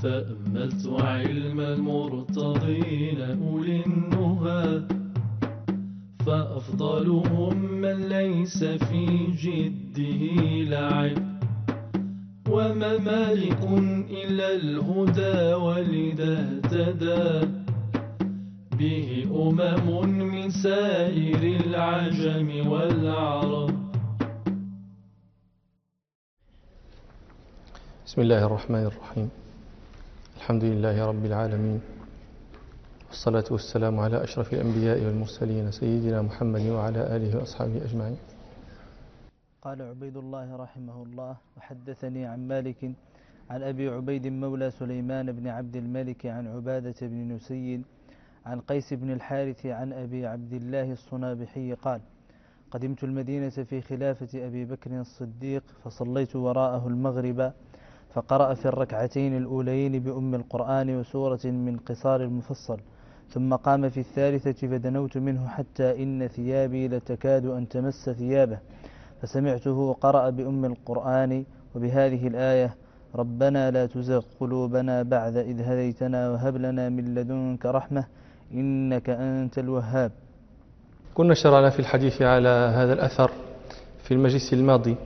تأملت علم المرتضين أولي النهى، فأفضلهم من ليس في جده لعب، وما مالك إلا الهدى ولذا اهتدى به من سائر العجم والعرب. بسم الله الرحمن الرحيم. الحمد لله رب العالمين، والصلاة والسلام على أشرف الأنبياء والمرسلين سيدنا محمد وعلى آله وأصحابه أجمعين. قال عبيد الله رحمه الله: وحدثني عن مالك عن أبي عبيد مولى سليمان بن عبد الملك عن عبادة بن نسي عن قيس بن الحارث عن أبي عبد الله الصنابحي قال: قدمت المدينة في خلافة أبي بكر الصديق فصليت وراءه المغرب، فقرأ في الركعتين الأولين بأم القرآن وسورة من قصار المفصل، ثم قام في الثالثة فدنوت منه حتى إن ثيابي لتكاد أن تمس ثيابه، فسمعته قرأ بأم القرآن وبهذه الآية: ربنا لا تزغ قلوبنا بعد إذ هديتنا وهب لنا من لدنك رحمة إنك أنت الوهاب. كنا شرعنا في الحديث على هذا الأثر في المجلس الماضي،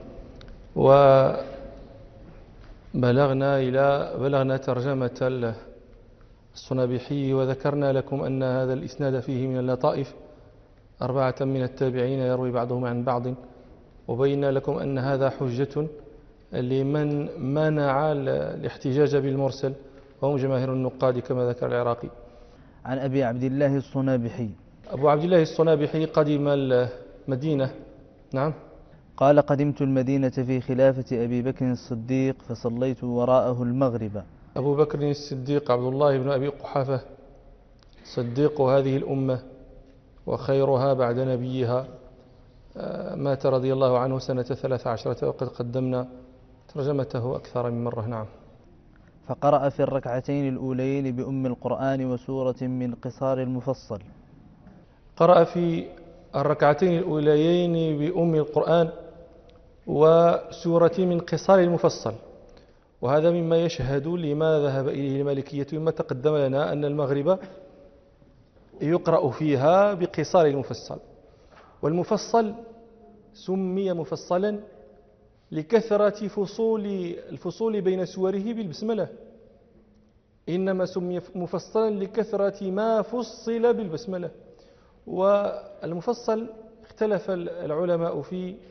وبلغنا ترجمة الصنابحي، وذكرنا لكم أن هذا الإسناد فيه من اللطائف 4 من التابعين يروي بعضهم عن بعض، وبينا لكم أن هذا حجة لمن منع الاحتجاج بالمرسل، وهم جماهير النقاد كما ذكر العراقي. عن أبي عبد الله الصنابحي. أبو عبد الله الصنابحي قدم المدينة. نعم. قال: قدمت المدينة في خلافة أبي بكر الصديق فصليت وراءه المغرب. أبو بكر الصديق عبد الله بن أبي قحافة صديق هذه الأمة وخيرها بعد نبيها، مات رضي الله عنه سنة 13، وقد قدمنا ترجمته أكثر من مرة. نعم. فقرأ في الركعتين الأولين بأم القرآن وسورة من قصار المفصل. قرأ في الركعتين الأوليين بأم القرآن وسورة من قصار المفصل، وهذا مما يشهد لما ذهب إليه المالكية، مما تقدم لنا أن المغرب يقرأ فيها بقصار المفصل، والمفصل سمي مفصلا لكثرة الفصول بين سوره بالبسملة، إنما سمي مفصلا لكثرة ما فصل بالبسملة. والمفصل اختلف العلماء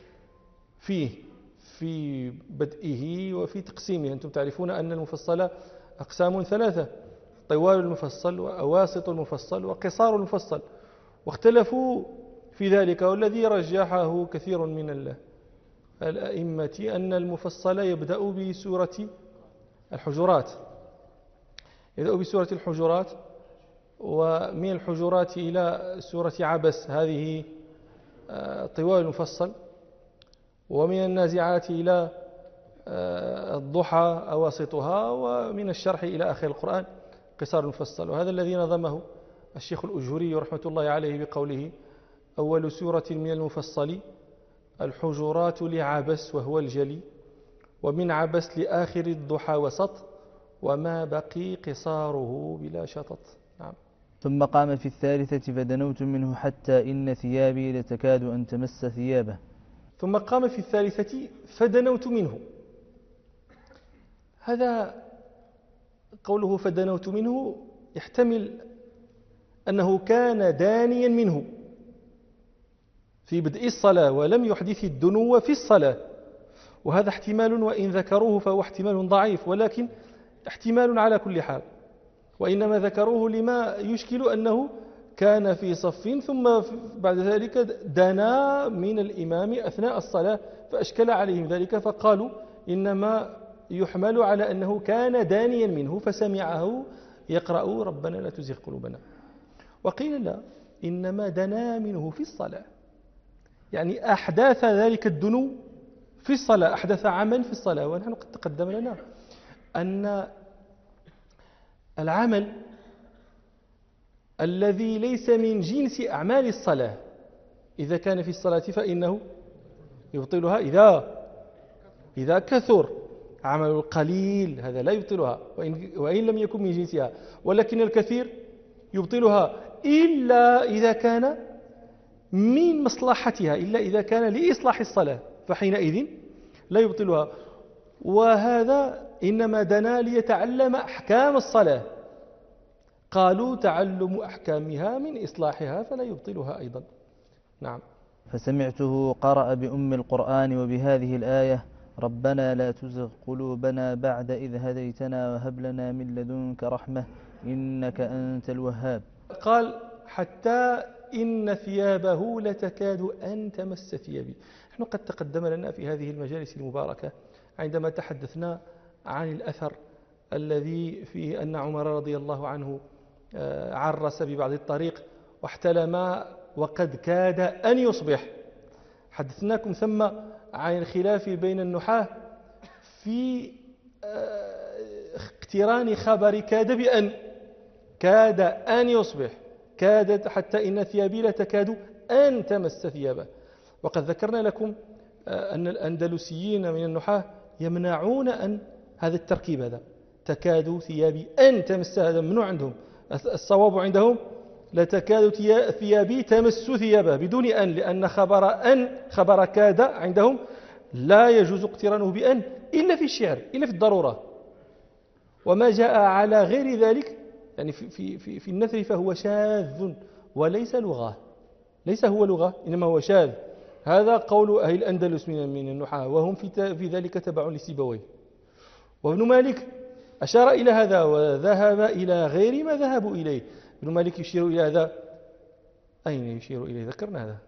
في بدئه وفي تقسيمه. أنتم تعرفون أن المفصل أقسام 3: طوال المفصل وأواسط المفصل وقصار المفصل، واختلفوا في ذلك. والذي رجحه كثير من الأئمة أن المفصل يبدأ بسورة الحجرات، ومن الحجرات إلى سورة عبس هذه طوال المفصل، ومن النازعات إلى الضحى أواسطها، ومن الشرح إلى آخر القرآن قصار المفصل. وهذا الذي نظمه الشيخ الأجهري رحمة الله عليه بقوله: أول سورة من المفصل الحجرات لعبس وهو الجلي، ومن عبس لآخر الضحى وسط، وما بقي قصاره بلا شطط. نعم. ثم قام في الثالثة فدنوت منه حتى إن ثيابي لتكاد أن تمس ثيابه. ثم قام في الثالثة فدنوت منه. هذا قوله فدنوت منه يحتمل أنه كان دانيا منه في بدء الصلاة ولم يحدث الدنو في الصلاة، وهذا احتمال وإن ذكروه فهو احتمال ضعيف، ولكن احتمال على كل حال. وإنما ذكروه لما يشكل أنه كان في صف ثم بعد ذلك دنا من الإمام أثناء الصلاة فأشكل عليهم ذلك، فقالوا إنما يحمل على أنه كان دانيا منه فسمعه يقرأ ربنا لا تزغ قلوبنا. وقيل لا، إنما دنا منه في الصلاة، يعني أحداث ذلك الدنو في الصلاة، أحدث عمل في الصلاة. ونحن قد تقدم لنا أن العمل الذي ليس من جنس أعمال الصلاة إذا كان في الصلاة فإنه يبطلها إذا كثر. عمل القليل هذا لا يبطلها وإن لم يكن من جنسها، ولكن الكثير يبطلها إلا إذا كان من مصلحتها، إلا إذا كان لإصلاح الصلاة، فحينئذ لا يبطلها. وهذا إنما دنا ليتعلم أحكام الصلاة، قالوا تعلم أحكامها من إصلاحها فلا يبطلها أيضا. نعم. فسمعته قرأ بأم القرآن وبهذه الآية: ربنا لا تزغ قلوبنا بعد إذ هديتنا وهب لنا من لدنك رحمة إنك أنت الوهاب. قال حتى إن ثيابه لتكاد أن تمس ثيابي. نحن قد تقدم لنا في هذه المجالس المباركة عندما تحدثنا عن الأثر الذي فيه أن عمر رضي الله عنه عرس ببعض الطريق واحتلم وقد كاد أن يصبح. حدثناكم ثم عن الخلاف بين النحاة في اقتران خبر كاد بأن، كاد أن يصبح، كادت حتى إن ثيابي لتكاد أن تمس ثيابه. وقد ذكرنا لكم أن الأندلسيين من النحاة يمنعون أن هذا التركيب، هذا تكاد ثيابي أن تمس، هذا ممنوع عندهم. الصواب عندهم لتكاد ثيابي تمس ثيابه بدون أن، لأن خبر كاد عندهم لا يجوز اقترانه بأن إلا في الشعر، إلا في الضرورة. وما جاء على غير ذلك يعني في النثر فهو شاذ وليس لغة، ليس هو لغة إنما هو شاذ. هذا قول أهل الأندلس من النحاة، وهم في ذلك تبع لسيبويه. وابن مالك أشار إلى هذا وذهب إلى غير ما ذهبوا إليه. ابن مالك يشير إلى هذا، أين يشير إليه؟ ذكرنا هذا.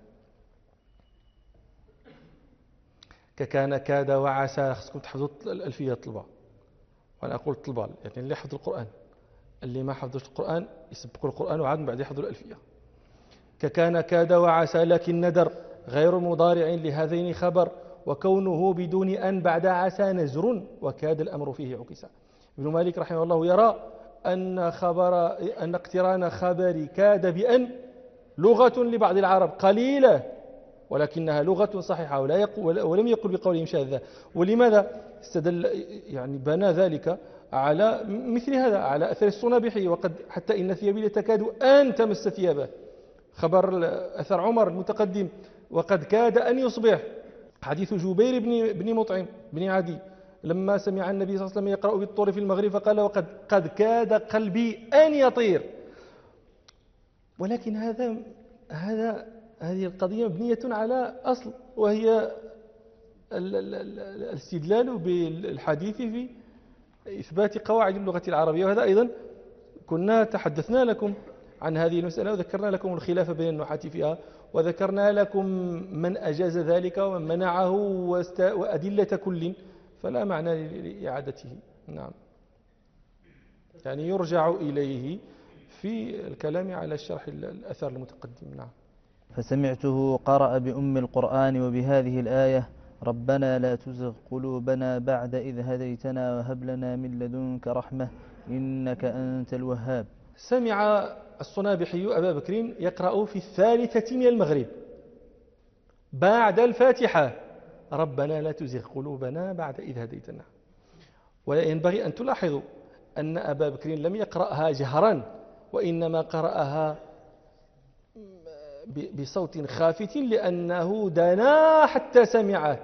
ككان كاد وعسى. خصكم تحفظوا الألفية طلبة، وأنا أقول طلبة يعني اللي حفظ القرآن، اللي ما حفظش القرآن يسبقوا القرآن وعاد من بعد يحفظوا الألفية. ككان كاد وعسى لكن ندر غير مضارع لهذين خبر، وكونه بدون أن بعد عسى نزر وكاد الأمر فيه عكسا. ابن مالك رحمه الله يرى أن اقتران خبر كاد بأن لغة لبعض العرب قليلة، ولكنها لغة صحيحة ولم يقل بقولهم شاذة. ولماذا استدل يعني بنى ذلك على مثل هذا، على أثر الصنابحي وقد حتى إن ثيابي لتكاد أن تمس ثيابه، خبر أثر عمر المتقدم وقد كاد أن يصبح. حديث جبير بن مطعم بن عدي لما سمع النبي صلى الله عليه وسلم يقرأ بالطور في المغرب فقال قد كاد قلبي أن يطير. ولكن هذه القضية مبنية على أصل، وهي الاستدلال بالحديث في إثبات قواعد اللغة العربية. وهذا أيضا كنا تحدثنا لكم عن هذه المسألة وذكرنا لكم الخلاف بين النحاة فيها، وذكرنا لكم من أجاز ذلك ومن منعه وأدلة كل، فلا معنى لإعادته. نعم، يعني يرجع إليه في الكلام على الشرح الأثر المتقدم. نعم. فسمعته قرأ بأم القرآن وبهذه الآية: ربنا لا تزغ قلوبنا بعد إذ هديتنا وهب لنا من لدنك رحمة إنك أنت الوهاب. سمع الصنابحي أبا بكر يقرأ في 3 من المغرب بعد الفاتحة: ربنا لا تزغ قلوبنا بعد إذ هديتنا. وينبغي أن تلاحظوا أن أبا بكر لم يقرأها جهرا، وإنما قرأها بصوت خافت لأنه دنا حتى سمعه.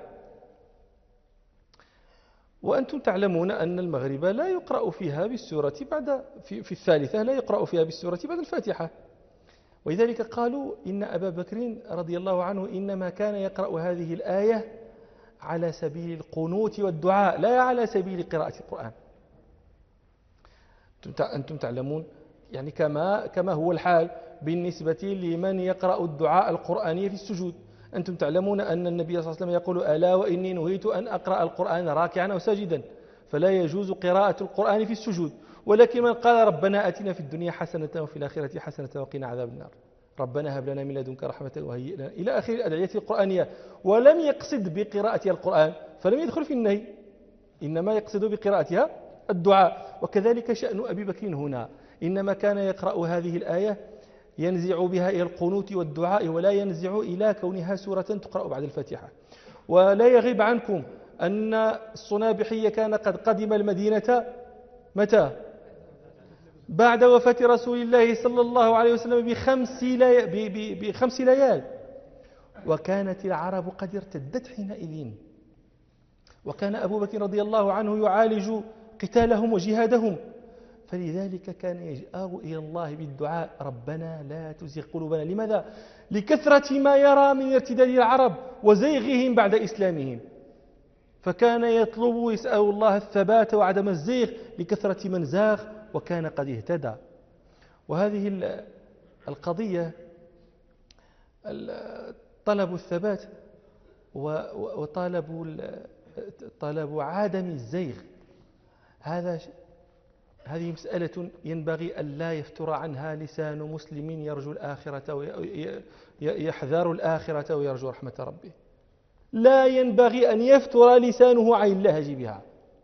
وأنتم تعلمون أن المغرب لا يقرأ فيها بالسورة في 3 لا يقرأ فيها بالسورة بعد الفاتحة. ولذلك قالوا إن أبا بكر رضي الله عنه إنما كان يقرأ هذه الآية على سبيل القنوت والدعاء لا على سبيل قراءة القرآن. أنتم تعلمون يعني كما هو الحال بالنسبة لمن يقرأ الدعاء القرآني في السجود. أنتم تعلمون أن النبي صلى الله عليه وسلم يقول: ألا وإني نهيت أن أقرأ القرآن راكعا أو ساجدا، فلا يجوز قراءة القرآن في السجود. ولكن من قال: ربنا آتنا في الدنيا حسنة وفي الآخرة حسنة وقنا عذاب النار، ربنا هب لنا من لدنك رحمة وهيئ لنا إلى آخر الأدعية القرآنية، ولم يقصد بقراءة القرآن فلم يدخل في النهي، إنما يقصد بقراءتها الدعاء. وكذلك شأن أبي بكر هنا، إنما كان يقرأ هذه الآية ينزع بها إلى القنوت والدعاء، ولا ينزع إلى كونها سورة تقرأ بعد الفاتحة. ولا يغيب عنكم أن الصنابحي كان قد قدم المدينة متى؟ بعد وفاة رسول الله صلى الله عليه وسلم بخمس ليال، وكانت العرب قد ارتدت حينئذ، وكان أبو بكر رضي الله عنه يعالج قتالهم وجهادهم، فلذلك كان يجأر إلى الله بالدعاء: ربنا لا تزغ قلوبنا. لماذا؟ لكثرة ما يرى من ارتداد العرب وزيغهم بعد إسلامهم، فكان يطلب ويسأل الله الثبات وعدم الزيغ لكثرة من زاغ وكان قد اهتدى. وهذه القضية، طلب الثبات وطلب عدم الزيغ، هذه مسألة ينبغي أن لا يفتر عنها لسان مسلم يرجو الآخرة يحذر الآخرة ويرجو رحمة ربه. لا ينبغي أن يفتر لسانه عن اللهج بها.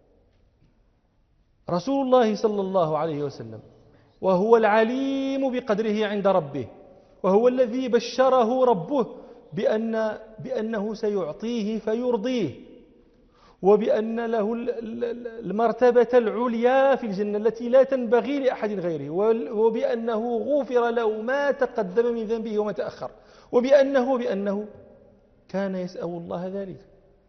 رسول الله صلى الله عليه وسلم وهو العليم بقدره عند ربه، وهو الذي بشره ربه بأنه سيعطيه فيرضيه، وبأن له المرتبة العليا في الجنة التي لا تنبغي لأحد غيره، وبأنه غفر له ما تقدم من ذنبه وما تأخر، وبأنه كان يسأل الله ذلك.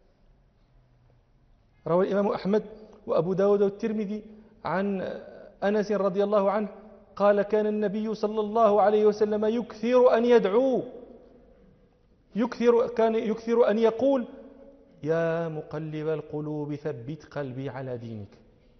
روى الإمام أحمد وأبو داود والترمذي عن أنس رضي الله عنه قال: كان النبي صلى الله عليه وسلم يكثر أن يدعو، كان يكثر أن يقول: يا مقلب القلوب ثبت قلبي على دينك.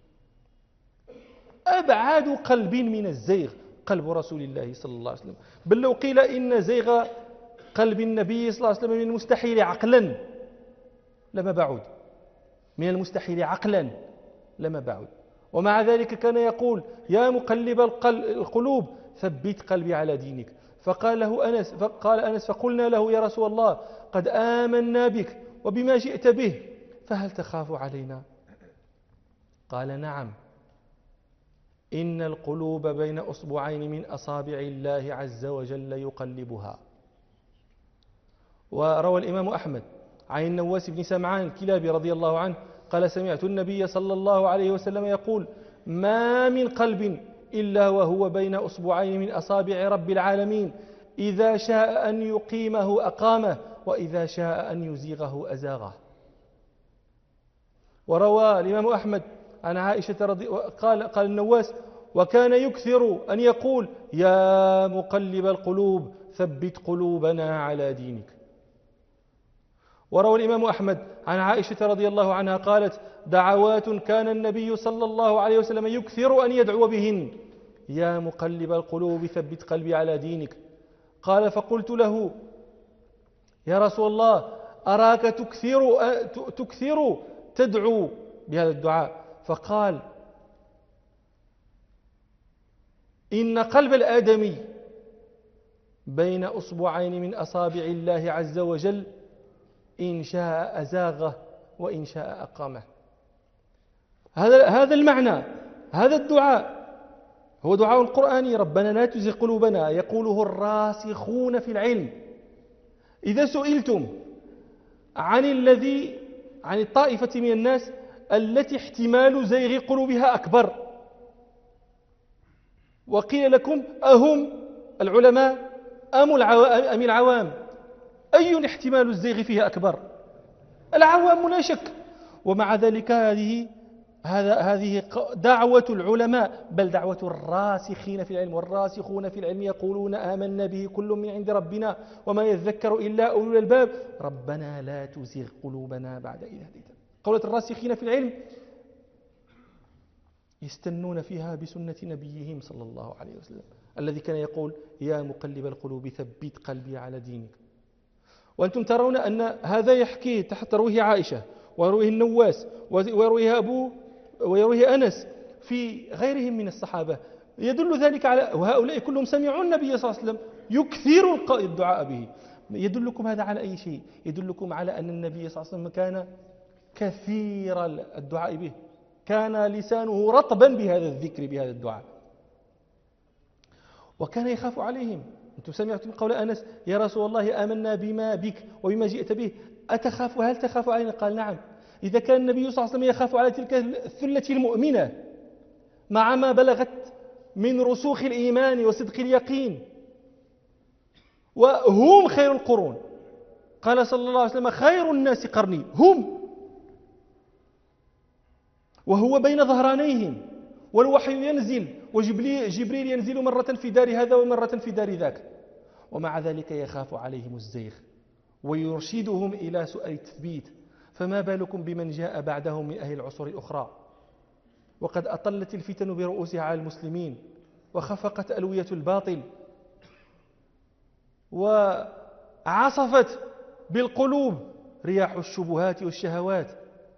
أبعد قلب من الزيغ قلب رسول الله صلى الله عليه وسلم، بل لو قيل إن زيغ قلب النبي صلى الله عليه وسلم من المستحيل عقلا لما بعد، من المستحيل عقلا لما بعد، ومع ذلك كان يقول: يا مقلب القلوب ثبت قلبي على دينك. فقال أنس: فقلنا له: يا رسول الله، قد آمنا بك وبما جئت به، فهل تخاف علينا؟ قال: نعم، إن القلوب بين أصبعين من أصابع الله عز وجل يقلبها. وروى الإمام أحمد عن النواس بن سمعان الكلابي رضي الله عنه قال: سمعت النبي صلى الله عليه وسلم يقول: ما من قلب إلا وهو بين أصبعين من أصابع رب العالمين، إذا شاء أن يقيمه أقامه، وإذا شاء أن يزيغه أزاغه. وروى الإمام أحمد عن عائشة قال النواس: وكان يكثر أن يقول: يا مقلب القلوب ثبت قلوبنا على دينك. وروى الإمام أحمد عن عائشة رضي الله عنها قالت: دعوات كان النبي صلى الله عليه وسلم يكثر أن يدعو بهن: يا مقلب القلوب ثبت قلبي على دينك. قال: فقلت له: يا رسول الله، أراك تكثر تدعو بهذا الدعاء. فقال: إن قلب الآدمي بين أصبعين من أصابع الله عز وجل، إن شاء أزاغه وإن شاء أقامه. هذا المعنى، هذا الدعاء هو دعاء قرآني: ربنا لا تزغ قلوبنا، يقوله الراسخون في العلم. إذا سئلتم عن الطائفة من الناس التي احتمال زيغ قلوبها أكبر، وقيل لكم: أهم العلماء أم العوام؟ أي احتمال الزيغ فيها أكبر؟ العوام لا شك. ومع ذلك هذه دعوة العلماء، بل دعوة الراسخين في العلم، والراسخون في العلم يقولون: آمنا به كل من عند ربنا وما يذكر إلا أولو الألباب ربنا لا تزغ قلوبنا بعد إذ هديتنا. قولة الراسخين في العلم يستنون فيها بسنة نبيهم صلى الله عليه وسلم الذي كان يقول: يا مقلب القلوب ثبت قلبي على دينك. وأنتم ترون أن هذا يحكيه تحت رويه عائشة، ويرويه النواس، ويرويه أنس في غيرهم من الصحابة، يدل ذلك على، وهؤلاء كلهم سمعوا النبي صلى الله عليه وسلم يكثر الدعاء به. يدلكم هذا على أي شيء؟ يدلكم على أن النبي صلى الله عليه وسلم كان كثير الدعاء به، كان لسانه رطبا بهذا الذكر، بهذا الدعاء، وكان يخاف عليهم. أنتم سمعتم قول أنس: يا رسول الله، آمنا بما بك وبما جئت به، هل تخاف علينا؟ قال: نعم، إذا كان النبي صلى الله عليه وسلم يخاف على تلك الثلة المؤمنة مع ما بلغت من رسوخ الإيمان وصدق اليقين، وهم خير القرون، قال صلى الله عليه وسلم خير الناس قرني، هم، وهو بين ظهرانيهم، والوحي ينزل وجبريل ينزل مرة في دار هذا ومرة في دار ذاك، ومع ذلك يخاف عليهم الزيغ ويرشدهم إلى سؤال التثبيت. فما بالكم بمن جاء بعدهم من أهل العصور الأخرى، وقد أطلت الفتن برؤوسها على المسلمين، وخفقت ألوية الباطل، وعصفت بالقلوب رياح الشبهات والشهوات،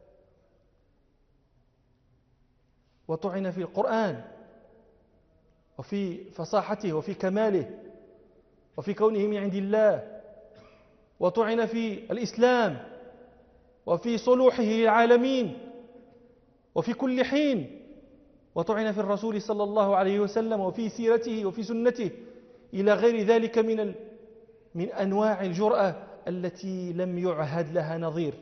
وطعن في القرآن وفي فصاحته وفي كماله وفي كونه من عند الله، وطعن في الإسلام وفي صلوحه للعالمين وفي كل حين، وطعن في الرسول صلى الله عليه وسلم وفي سيرته وفي سنته إلى غير ذلك من أنواع الجرأة التي لم يعهد لها نظير.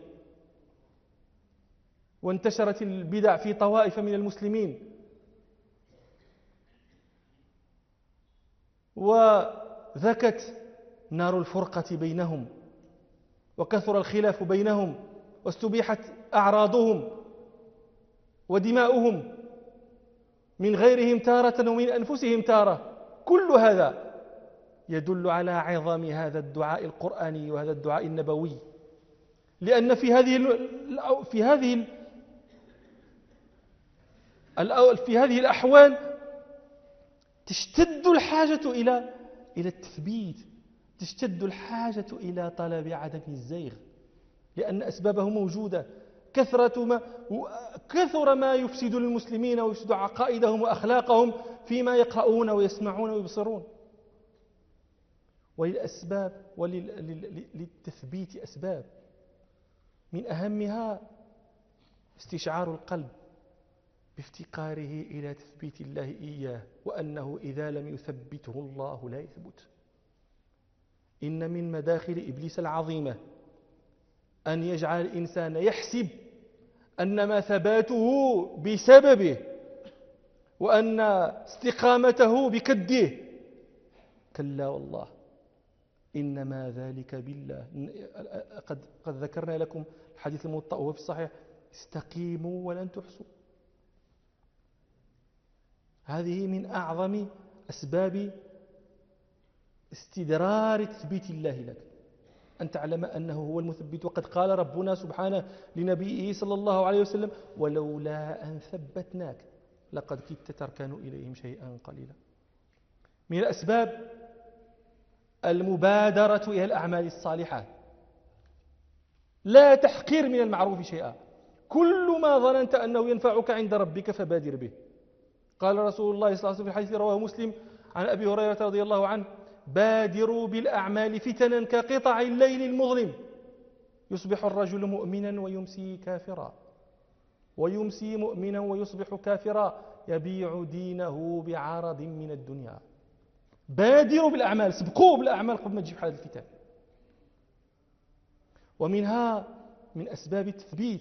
وانتشرت البدع في طوائف من المسلمين، وذكت نار الفرقة بينهم، وكثر الخلاف بينهم، واستبيحت أعراضهم ودماؤهم من غيرهم تارة ومن أنفسهم تارة. كل هذا يدل على عظم هذا الدعاء القرآني وهذا الدعاء النبوي، لأن في هذه الأحوال تشتد الحاجة إلى التثبيت، تشتد الحاجة إلى طلب عدم الزيغ، لأن أسبابه موجودة. كثر ما يفسد للمسلمين ويفسد عقائدهم وأخلاقهم فيما يقرؤون ويسمعون ويبصرون. وللتثبيت أسباب، من أهمها استشعار القلب بافتقاره إلى تثبيت الله إياه، وأنه إذا لم يثبته الله لا يثبت. إن من مداخل إبليس العظيمة أن يجعل الإنسان يحسب أنما ثباته بسببه وأن استقامته بكده. كلا والله، إنما ذلك بالله. قد ذكرنا لكم الحديث الموطأ وهو في الصحيح: استقيموا ولن تحصوا. هذه من أعظم أسباب استدرار تثبيت الله لك، أن تعلم أنه هو المثبت. وقد قال ربنا سبحانه لنبيه صلى الله عليه وسلم: ولولا أن ثبتناك لقد كدت تركن إليهم شيئا قليلا. من الأسباب المبادرة إلى الأعمال الصالحة، لا تحقير من المعروف شيئا، كل ما ظننت أنه ينفعك عند ربك فبادر به. قال رسول الله صلى الله عليه وسلم في الحديث رواه مسلم عن أبي هريرة رضي الله عنه: بادروا بالأعمال فتنا كقطع الليل المظلم، يصبح الرجل مؤمنا ويمسي كافرا، ويمسي مؤمنا ويصبح كافرا، يبيع دينه بعرض من الدنيا. بادروا بالأعمال، سبقوا بالأعمال قبل ما تجيب حال الفتن. ومنها من أسباب التثبيت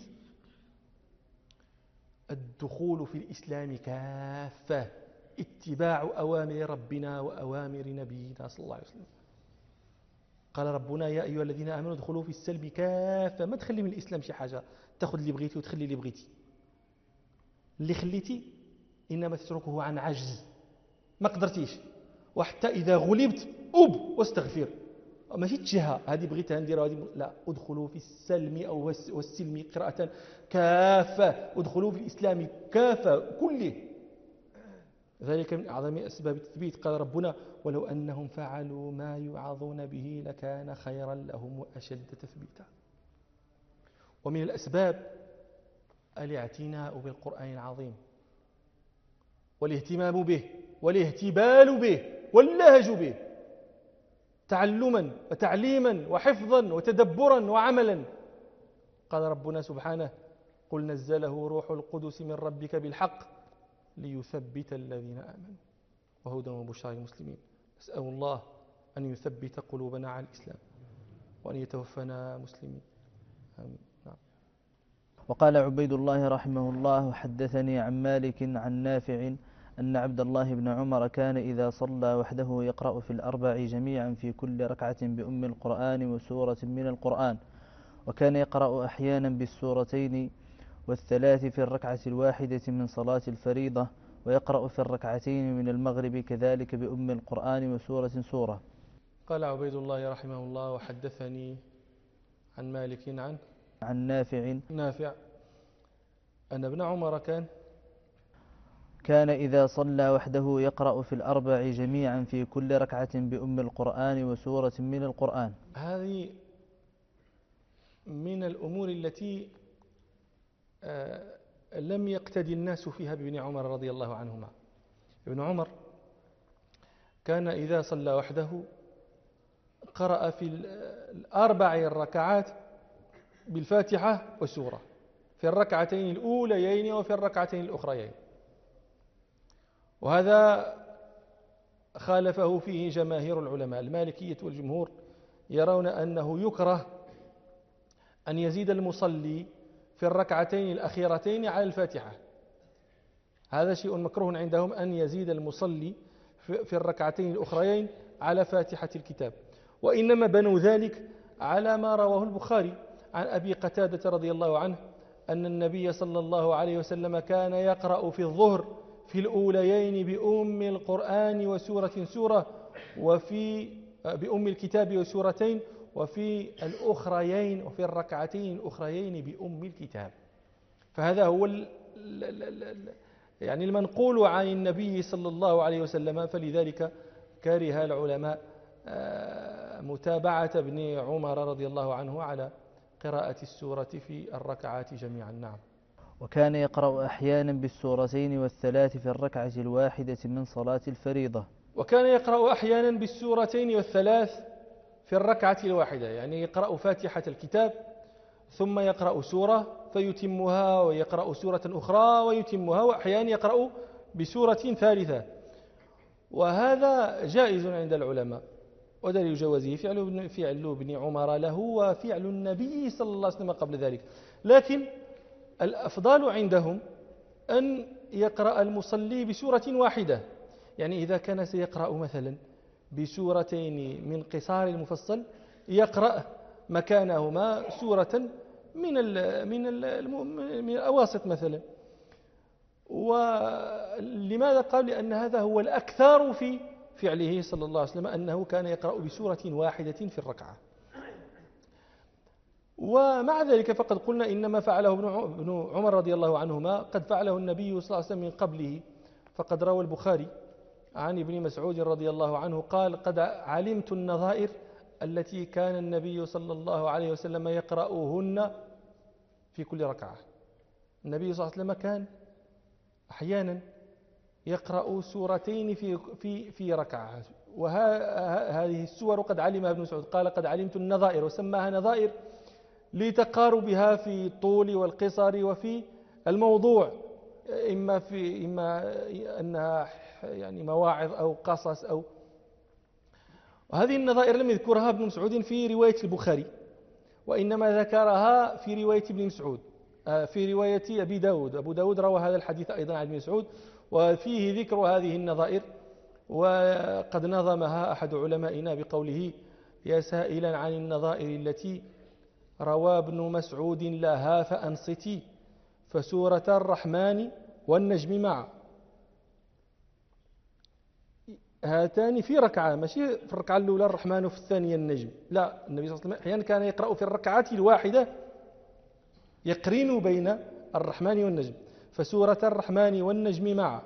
الدخول في الإسلام كافة، اتباع أوامر ربنا وأوامر نبينا صلى الله عليه وسلم. قال ربنا: يا أيها الذين آمنوا ادخلوا في السلم كافة. ما تخلي من الإسلام شي حاجة، تأخذ اللي بغيتي وتخلي اللي بغيتي. اللي خليتي إنما تتركه عن عجز، ما قدرتيش، وحتى إذا غلبت واستغفر، ماشي تجهة هذه بغيتها نديرها هذه لا. ادخلوا في السلم أو والسلم قراءة كافة، ادخلوا في الإسلام كافة كله. ذلك من أعظم أسباب التثبيت. قال ربنا: ولو أنهم فعلوا ما يوعظون به لكان خيرا لهم وأشد تثبيتا. ومن الأسباب الاعتناء بالقرآن العظيم والاهتمام به والاهتبال به واللهج به، تعلما وتعليما وحفظا وتدبرا وعملا. قال ربنا سبحانه: قل نزله روح القدس من ربك بالحق ليثبت الذين آمنوا وهدى وبشرى للمسلمين. نسأل الله أن يثبت قلوبنا على الإسلام وأن يتوفنا مسلمين. آمين. نعم. وقال عبيد الله رحمه الله: حدثني عن مالك عن نافع أن عبد الله بن عمر كان إذا صلى وحده يقرأ في الأربع جميعا في كل ركعة بأم القرآن وسورة من القرآن، وكان يقرأ أحيانا بالسورتين والثلاث في الركعة الواحدة من صلاة الفريضة، ويقرأ في الركعتين من المغرب كذلك بأم القرآن وسورة سورة. قال عبيد الله رحمه الله: وحدثني عن مالك عن نافع أن ابن عمر كان إذا صلى وحده يقرأ في الأربع جميعا في كل ركعة بأم القرآن وسورة من القرآن. هذه من الأمور التي لم يقتدي الناس فيها بابن عمر رضي الله عنهما. ابن عمر كان إذا صلى وحده قرأ في الأربع الركعات بالفاتحة والسورة في الركعتين الأوليين وفي الركعتين الأخريين، وهذا خالفه فيه جماهير العلماء. المالكية والجمهور يرون أنه يكره أن يزيد المصلي في الركعتين الأخيرتين على الفاتحة، هذا شيء مكروه عندهم، أن يزيد المصلي في الركعتين الأخريين على فاتحة الكتاب، وإنما بنوا ذلك على ما رواه البخاري عن أبي قتادة رضي الله عنه أن النبي صلى الله عليه وسلم كان يقرأ في الظهر في الأوليين بأم القرآن وسورة سورة، وفي بأم الكتاب وسورتين، وفي الأخريين وفي الركعتين الأخريين بأم الكتاب. فهذا هو يعني المنقول عن النبي صلى الله عليه وسلم، فلذلك كره العلماء متابعة ابن عمر رضي الله عنه على قراءة السورة في الركعات جميعا. نعم. وكان يقرأ أحيانا بالسورتين والثلاث في الركعة الواحدة من صلاة الفريضة. وكان يقرأ أحيانا بالسورتين والثلاث في الركعة الواحدة، يعني يقرأ فاتحة الكتاب ثم يقرأ سورة فيتمها، ويقرأ سورة أخرى ويتمها، وأحيانا يقرأ بسورة ثالثة، وهذا جائز عند العلماء، ودليل جوازه فعل ابن عمر له وفعل النبي صلى الله عليه وسلم قبل ذلك. لكن الأفضل عندهم أن يقرأ المصلي بسورة واحدة، يعني إذا كان سيقرأ مثلا بسورتين من قصار المفصل يقرأ مكانهما سورة من الأواسط مثلا. ولماذا قال؟ لأن هذا هو الأكثر في فعله صلى الله عليه وسلم، أنه كان يقرأ بسورة واحدة في الركعة. ومع ذلك فقد قلنا إنما فعله ابن عمر رضي الله عنهما قد فعله النبي صلى الله عليه وسلم من قبله، فقد روى البخاري عن ابن مسعود رضي الله عنه قال: قد علمت النظائر التي كان النبي صلى الله عليه وسلم يقرأهن في كل ركعة. النبي صلى الله عليه وسلم كان أحيانا يقرأ سورتين في ركعة، وهذه السور قد علمها ابن مسعود، قال: قد علمت النظائر، وسماها نظائر لتقاربها في الطول والقصر وفي الموضوع، إما أنها يعني مواعظ أو قصص وهذه النظائر لم يذكرها ابن مسعود في رواية البخاري، وإنما ذكرها في رواية ابن مسعود في رواية أبي داود. أبو داود روى هذا الحديث أيضا عن ابن مسعود، وفيه ذكر هذه النظائر، وقد نظمها أحد علمائنا بقوله: يا سائلا عن النظائر التي روى ابن مسعود لها فأنصتي، فسورة الرحمن والنجم معا. هاتان في ركعة، ماشي في الركعة الأولى الرحمن وفي الثانية النجم، لا، النبي صلى الله عليه وسلم أحيانا كان يقرأ في الركعة الواحدة يقرن بين الرحمن والنجم، فسورة الرحمن والنجم معا،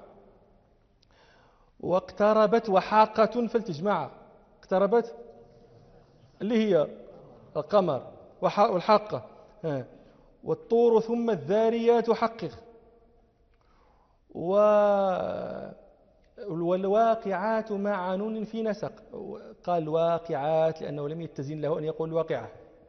واقتربت وحاقة فلتجمعا. اقتربت اللي هي القمر، والحاقة والطور ثم الذاريات حقق، والواقعات مع نون في نسق. قال واقعات لأنه لم يتزن له أن يقول واقعة.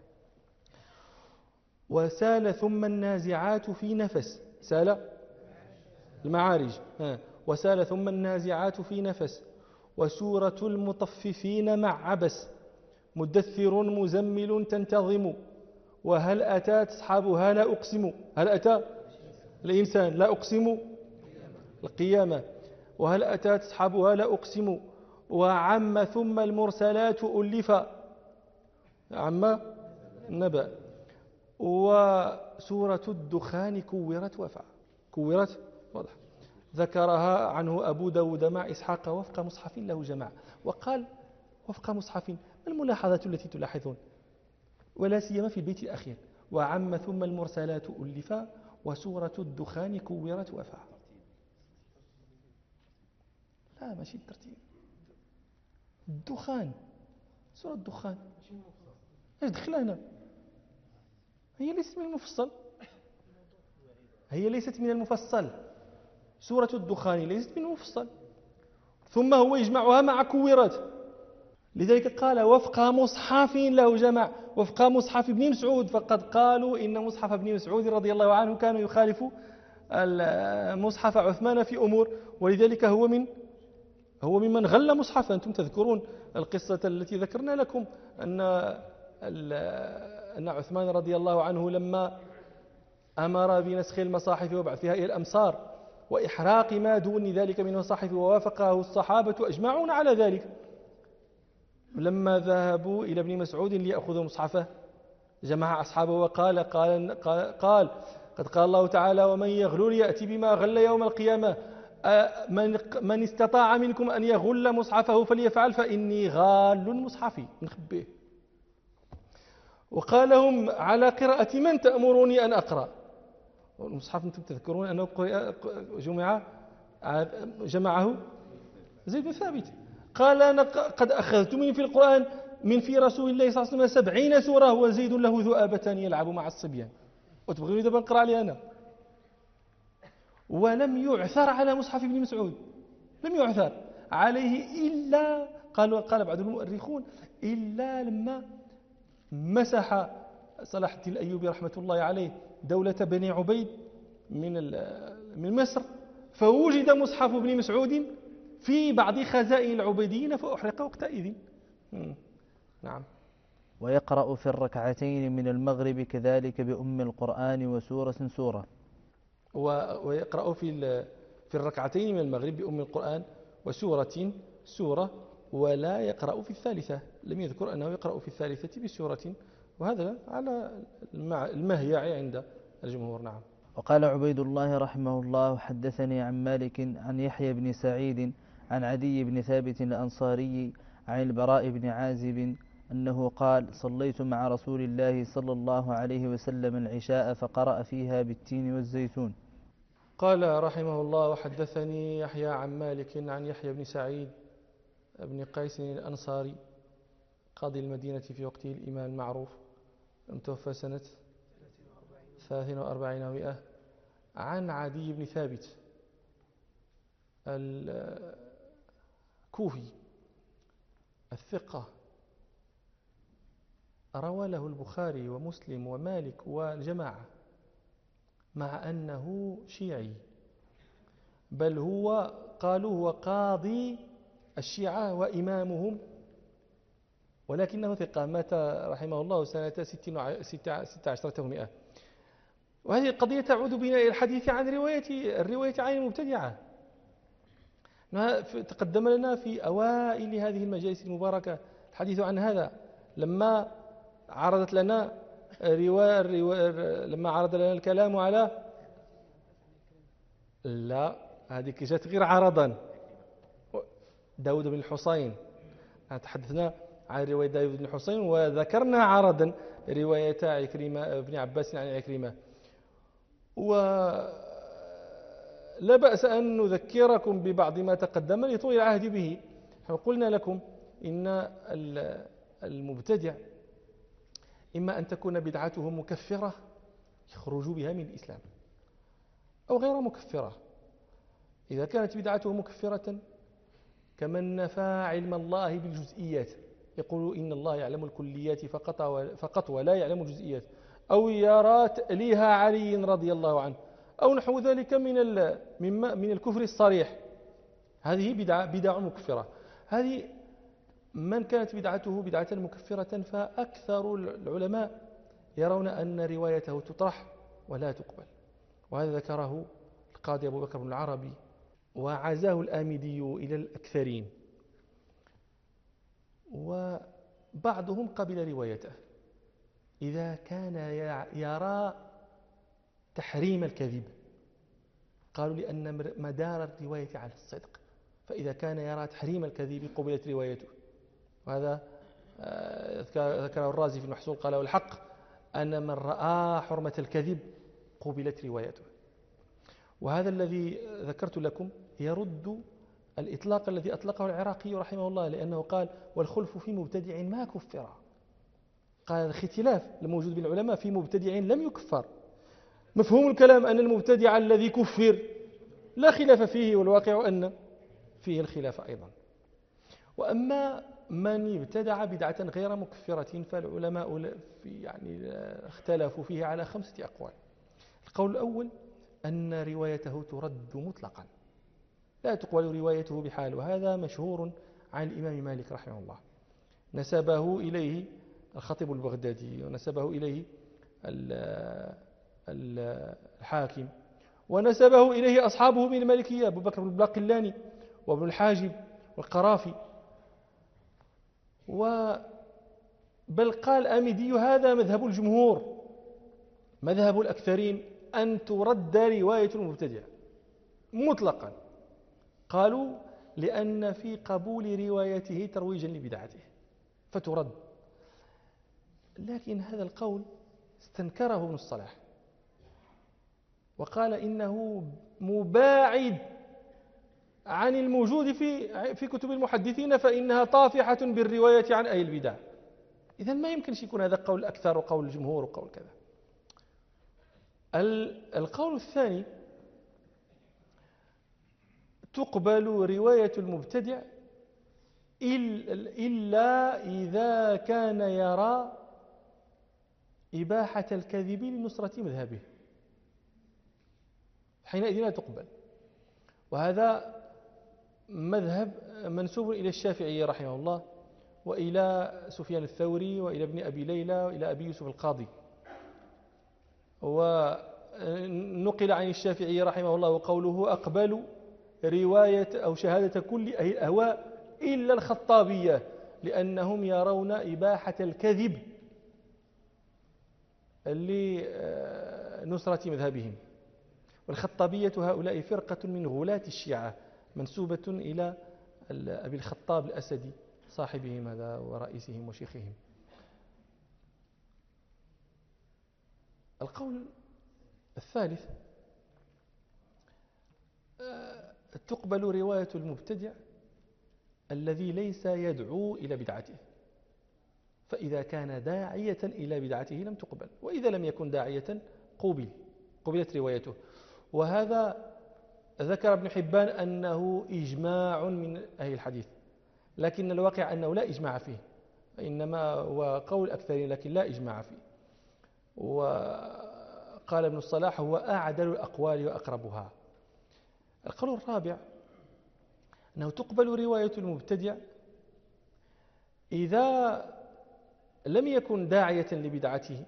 وسال ثم النازعات في نفس، سال المعارج، وسال ثم النازعات في نفس، وسورة المطففين مع عبس، مدثر مزمل تنتظم، وهل أتى تصحابها لا أقسم، هل أتى الإنسان لا أقسم القيامة، وهل أتى تصحابها لا أقسم، وعم ثم المرسلات ألف عم النبأ، وسورة الدخان كورت وفع كورت واضح ذكرها عنه أبو داود مع إسحاق وفق مصحف له جماعة. وقال وفق مصحف، ما الملاحظات التي تلاحظون ولا سيما في البيت الأخير؟ وعم ثم المرسلات ألف وسورة الدخان كورت وفع. لا ماشي الترتيب، الدخان سورة الدخان ايش دخل هنا؟ هي ليست من المفصل، هي ليست من المفصل، سورة الدخان ليست من المفصل، ثم هو يجمعها مع كورات. لذلك قال وفق مصحف له جمع، وفق مصحف ابن مسعود، فقد قالوا إن مصحف ابن مسعود رضي الله عنه كان يخالف مصحف عثمان في أمور، ولذلك هو ممن غل مصحفا. أنتم تذكرون القصة التي ذكرنا لكم أن عثمان رضي الله عنه لما أمر بنسخ المصاحف وبعثها إلى الأمصار وإحراق ما دون ذلك من المصاحف، ووافقه الصحابة أجمعون على ذلك، لما ذهبوا إلى ابن مسعود ليأخذوا مصحفه جمع أصحابه وقال قد قال الله تعالى ومن يغلل يأتي بما غل يوم القيامة، من استطاع منكم أن يغل مصحفه فليفعل فإني غال مصحفي نخبيه. وقال لهم على قراءة من تأمروني أن أقرأ؟ المصحف أنتم تذكرون أنه جمعه زيد بن ثابت، قال أنا قد أخذت من في القرآن من في رسول الله صلى الله عليه وسلم 70 سورة وزيد له ذؤابتان يلعب مع الصبيان، وتبغوني دابا نقرأ عليه أنا؟ ولم يعثر على مصحف ابن مسعود، لم يعثر عليه إلا قال بعض المؤرخون إلا لما مسح صلاح الدين الأيوبي رحمة الله عليه دولة بني عبيد من مصر، فوجد مصحف ابن مسعود في بعض خزائن العبيديين فأحرق وقتئذ. نعم. ويقرأ في الركعتين من المغرب كذلك بأم القرآن وسورة سورة. ويقرأ في الركعتين من المغرب بأم القرآن وسورة سورة، ولا يقرأ في الثالثة، لم يذكر أنه يقرأ في الثالثة بسورة، وهذا على المهيع عند الجمهور. نعم. وقال عبيد الله رحمه الله حدثني عن مالك عن يحيى بن سعيد عن عدي بن ثابت الأنصاري عن البراء بن عازب أنه قال صليت مع رسول الله صلى الله عليه وسلم العشاء فقرأ فيها بالتين والزيتون. قال رحمه الله وحدثني يحيى عن مالك عن يحيى بن سعيد بن قيس الأنصاري قاضي المدينة في وقته الإمام المعروف، المتوفى سنة 43 و100، عن عدي بن ثابت الكوفي الثقة، روى له البخاري ومسلم ومالك والجماعة، مع أنه شيعي، بل قالوا هو قاضي الشيعة وإمامهم، ولكنه ثقة، مات رحمه الله سنة 16 و100. وهذه القضية تعود بنا إلى الحديث عن الرواية عن المبتدعة. تقدم لنا في أوائل هذه المجالس المباركة الحديث عن هذا، لما عرض لنا الكلام على لا هذه جات غير عرضا داود بن الحصين، تحدثنا عن رواية داود بن الحصين وذكرنا عرضا رواية عكرمة بن عباس عن عكرمة. ولا بأس أن نذكركم ببعض ما تقدم لطول العهد به. قلنا لكم إن المبتدع إما أن تكون بدعته مكفرة يخرج بها من الإسلام، أو غير مكفرة. إذا كانت بدعته مكفرة كمن نفى علم الله بالجزئيات، يقول إن الله يعلم الكليات فقط ولا يعلم الجزئيات، أو يرى تأليها علي رضي الله عنه، أو نحو ذلك من الكفر الصريح، هذه بدع مكفرة. هذه من كانت بدعته بدعة مكفرة فأكثر العلماء يرون أن روايته تطرح ولا تقبل، وهذا ذكره القاضي أبو بكر بن العربي وعزاه الآمدي إلى الأكثرين، وبعضهم قبل روايته إذا كان يرى تحريم الكذب، قالوا لأن مدار الرواية على الصدق، فإذا كان يرى تحريم الكذب قبلت روايته. وهذا ذكره الرازي في المحصول قال والحق أن من رأى حرمة الكذب قبلت روايته. وهذا الذي ذكرت لكم يرد الإطلاق الذي أطلقه العراقي رحمه الله، لأنه قال والخلف في مبتدع ما كفر. قال الاختلاف الموجود بين العلماء في مبتدع لم يكفر. مفهوم الكلام أن المبتدع الذي كفر لا خلاف فيه، والواقع أن فيه الخلاف أيضا. وأما من ابتدع بدعة غير مكفرة فالعلماء اختلفوا فيه على 5 أقوال. القول الأول أن روايته ترد مطلقا، لا تقبل روايته بحال، وهذا مشهور عن الإمام مالك رحمه الله، نسبه إليه الخطيب البغدادي، ونسبه إليه الحاكم، ونسبه إليه أصحابه من المالكية أبو بكر بن الباقلاني وابن الحاجب والقرافي. بل قال آمدي هذا مذهب الجمهور، مذهب الأكثرين أن ترد رواية المبتدع مطلقا. قالوا لأن في قبول روايته ترويجا لبدعته فترد. لكن هذا القول استنكره ابن الصلاح وقال إنه مباعد عن الموجود في كتب المحدثين، فإنها طافحة بالرواية عن أهل البدع. إذن ما يمكنش يكون هذا قول الأكثر وقول الجمهور وقول كذا. القول الثاني تقبل رواية المبتدع إلا إذا كان يرى إباحة الكذب لنصرة مذهبه، حينئذ لا تقبل. وهذا مذهب منسوب إلى الشافعي رحمه الله، وإلى سفيان الثوري، وإلى ابن أبي ليلى، وإلى أبي يوسف القاضي. ونقل عن الشافعي رحمه الله وقوله أقبل رواية أو شهادة كل أهل الأهواء إلا الخطابية، لأنهم يرون إباحة الكذب لنصرة مذهبهم. والخطابية هؤلاء فرقة من غلاة الشيعة منسوبة إلى أبي الخطاب الأسدي صاحبهم هذا ورئيسهم وشيخهم. القول الثالث تقبل رواية المبتدع الذي ليس يدعو إلى بدعته، فإذا كان داعية إلى بدعته لم تقبل، وإذا لم يكن داعية قبلت روايته. وهذا ذكر ابن حبان أنه إجماع من أهل الحديث، لكن الواقع أنه لا إجماع فيه، إنما هو قول أكثرين لكن لا إجماع فيه. وقال ابن الصلاح هو أعدل الأقوال وأقربها. القول الرابع أنه تقبل رواية المبتدع إذا لم يكن داعية لبدعته،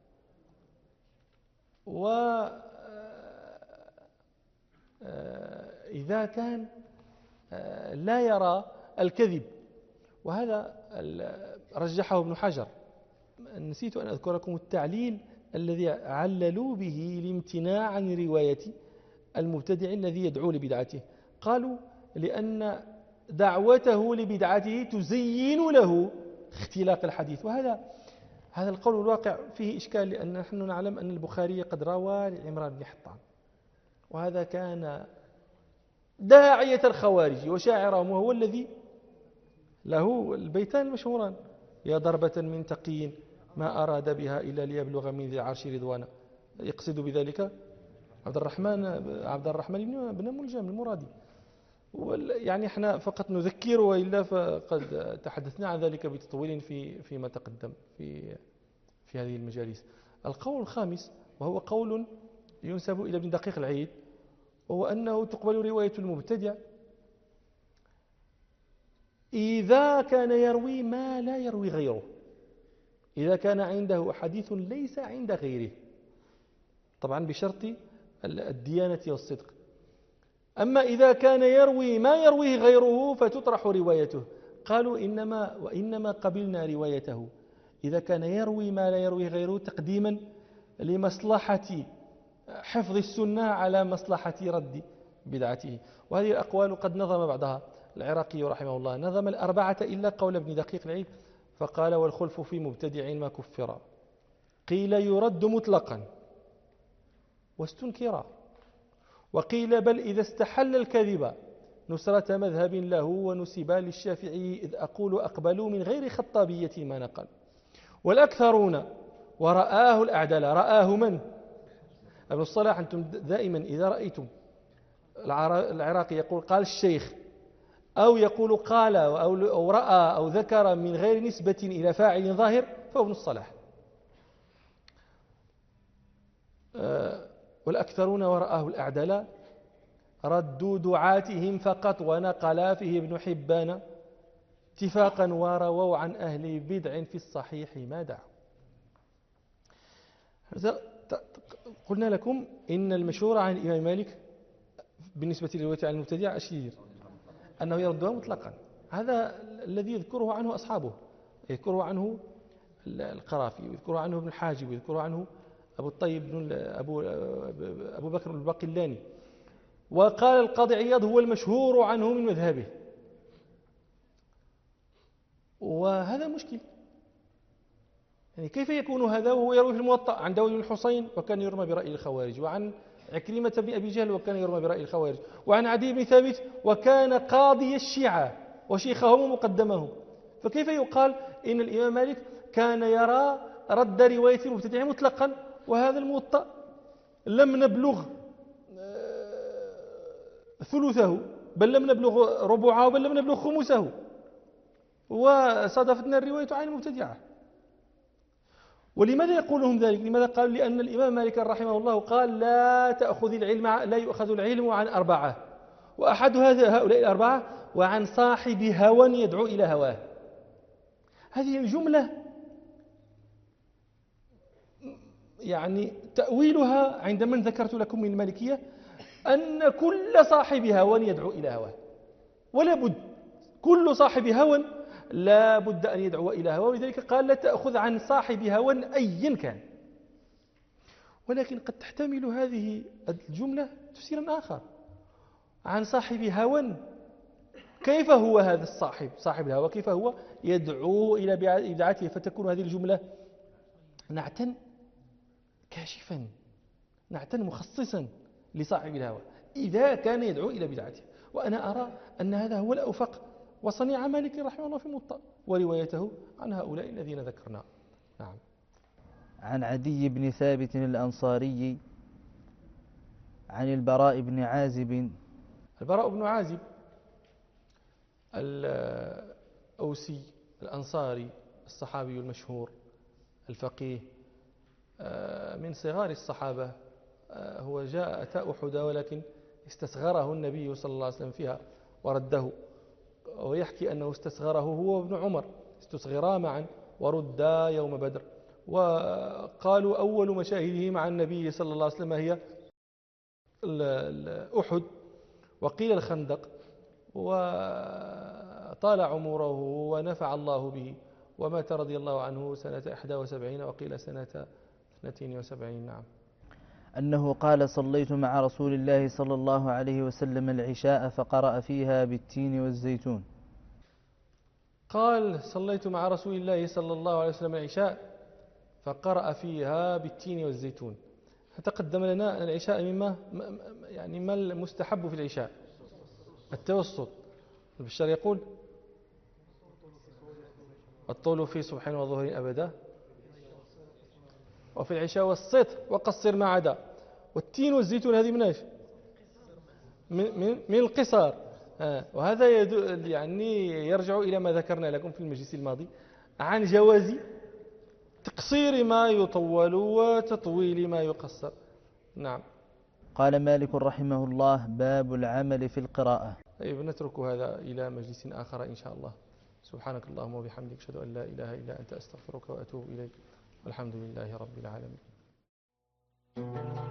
وإذا كان لا يرى الكذب. وهذا رجحه ابن حجر. نسيت أن أذكر لكم التعليل الذي عللوا به الامتناع عن رواية المبتدع الذي يدعو لبدعته. قالوا لأن دعوته لبدعته تزين له اختلاق الحديث. هذا القول الواقع فيه إشكال، لأن نحن نعلم أن البخاري قد روى لعمران بن حطان، وهذا كان داعية الخوارج وشاعرهم، وهو الذي له البيتان المشهوران: يا ضربة من تقي ما أراد بها إلا ليبلغ من ذي العرش رضوانا. يقصد بذلك عبد الرحمن بن ملجم المرادي. يعني احنا فقط نذكر، وإلا فقد تحدثنا عن ذلك بتطويل فيما تقدم في هذه المجالس. القول الخامس وهو قول ينسب إلى ابن دقيق العيد، وهو أنه تقبل رواية المبتدع إذا كان يروي ما لا يروي غيره. إذا كان عنده حديث ليس عند غيره، طبعا بشرط الديانة والصدق. أما إذا كان يروي ما يرويه غيره فتطرح روايته. قالوا وإنما قبلنا روايته إذا كان يروي ما لا يرويه غيره تقديما لمصلحة حفظ السنة على مصلحة رد بدعته. وهذه الأقوال قد نظم بعضها العراقي رحمه الله، نظم الأربعة إلا قول ابن دقيق العيد فقال: والخلف في مبتدع ما كفر، قيل يرد مطلقا واستنكرا، وقيل بل إذا استحل الكذب نصرة مذهب له ونسب للشافعي، إذ أقول أقبلوا من غير خطابية ما نقل. والأكثرون ورآه الأعدل، رآه من؟ ابن الصلاح. أنتم دائما إذا رأيتم العراقي يقول قال الشيخ، أو يقول قال أو رأى أو ذكر من غير نسبة إلى فاعل ظاهر، فهو ابن الصلاح. والأكثرون ورآه الأعدل ردوا دعاتهم فقط، ونقلا فيه ابن حبان اتفاقا ورووا عن أهل بدع في الصحيح ما دعوا. قلنا لكم إن المشهور عن الإمام مالك بالنسبة للرواية عن المبتدع أشير أنه يردها مطلقا. هذا الذي يذكره عنه أصحابه، يذكره عنه القرافي، ويذكره عنه ابن الحاجب، ويذكره عنه أبو الطيب بن أبو بكر الباقلاني. وقال القاضي عياض هو المشهور عنه من مذهبه. وهذا مشكل، يعني كيف يكون هذا وهو يروي في الموطأ عن داود بن الحصين وكان يرمى برأي الخوارج، وعن عكرمة بن أبي جهل وكان يرمى برأي الخوارج، وعن عدي بن ثابت وكان قاضي الشيعة وشيخهم ومقدمهم، فكيف يقال إن الإمام مالك كان يرى رد رواية المبتدع مطلقا، وهذا الموطأ لم نبلغ ثلثه، بل لم نبلغ ربعه، بل لم نبلغ خمسه، وصادفتنا الرواية عن المبتدعة. ولماذا يقولهم ذلك؟ لماذا قال؟ لأن الإمام مالك رحمه الله قال لا يؤخذ العلم عن أربعة، وأحد هؤلاء الأربعة وعن صاحب هوى يدعو إلى هواه. هذه الجملة يعني تأويلها عند من ذكرت لكم من المالكية أن كل صاحب هوى يدعو إلى هواه، ولا بد كل صاحب هوى لا بد أن يدعو إلى هواه، ولذلك قال لا تأخذ عن صاحب هوى أيا كان. ولكن قد تحتمل هذه الجملة تفسيرا آخر، عن صاحب هوى، كيف هو هذا الصاحب صاحب الهوى، كيف هو يدعو إلى بدعته، فتكون هذه الجملة نعتا كاشفا، نعتا مخصصا لصاحب الهوى إذا كان يدعو إلى بدعته. وأنا أرى أن هذا هو الأوفق، وصنيع مالك رحمه الله في الموطأ وروايته عن هؤلاء الذين ذكرنا. نعم. عن عدي بن ثابت الأنصاري عن البراء بن عازب. البراء بن عازب الأوسي الأنصاري الصحابي المشهور الفقيه من صغار الصحابة، هو جاء أتى أحد ولكن استصغره النبي صلى الله عليه وسلم فيها ورده، ويحكي أنه استصغره هو وابن عمر، استصغرا معا وردا يوم بدر. وقالوا أول مشاهده مع النبي صلى الله عليه وسلم هي أحد، وقيل الخندق، وطال عمره ونفع الله به، ومات رضي الله عنه سنة 71 وقيل سنة 72. نعم. أنه قال صليت مع رسول الله صلى الله عليه وسلم العشاء فقرأ فيها بالتين والزيتون. قال صليت مع رسول الله صلى الله عليه وسلم العشاء فقرأ فيها بالتين والزيتون. تقدم لنا أن العشاء مما يعني ما المستحب في العشاء؟ التوسط. البشار يقول الطول في صبح وظهر أبدا، وفي العشاء والسطر وقصر ما عدا. والتين والزيتون هذه من ايش؟ من القصار. وهذا يعني يرجع إلى ما ذكرنا لكم في المجلس الماضي عن جواز تقصير ما يطول وتطويل ما يقصر. نعم. قال مالك رحمه الله: باب العمل في القراءة. طيب، نترك هذا إلى مجلس آخر إن شاء الله. سبحانك اللهم وبحمدك أشهد أن لا إله إلا أنت أستغفرك وأتوب إليك والحمد لله رب العالمين.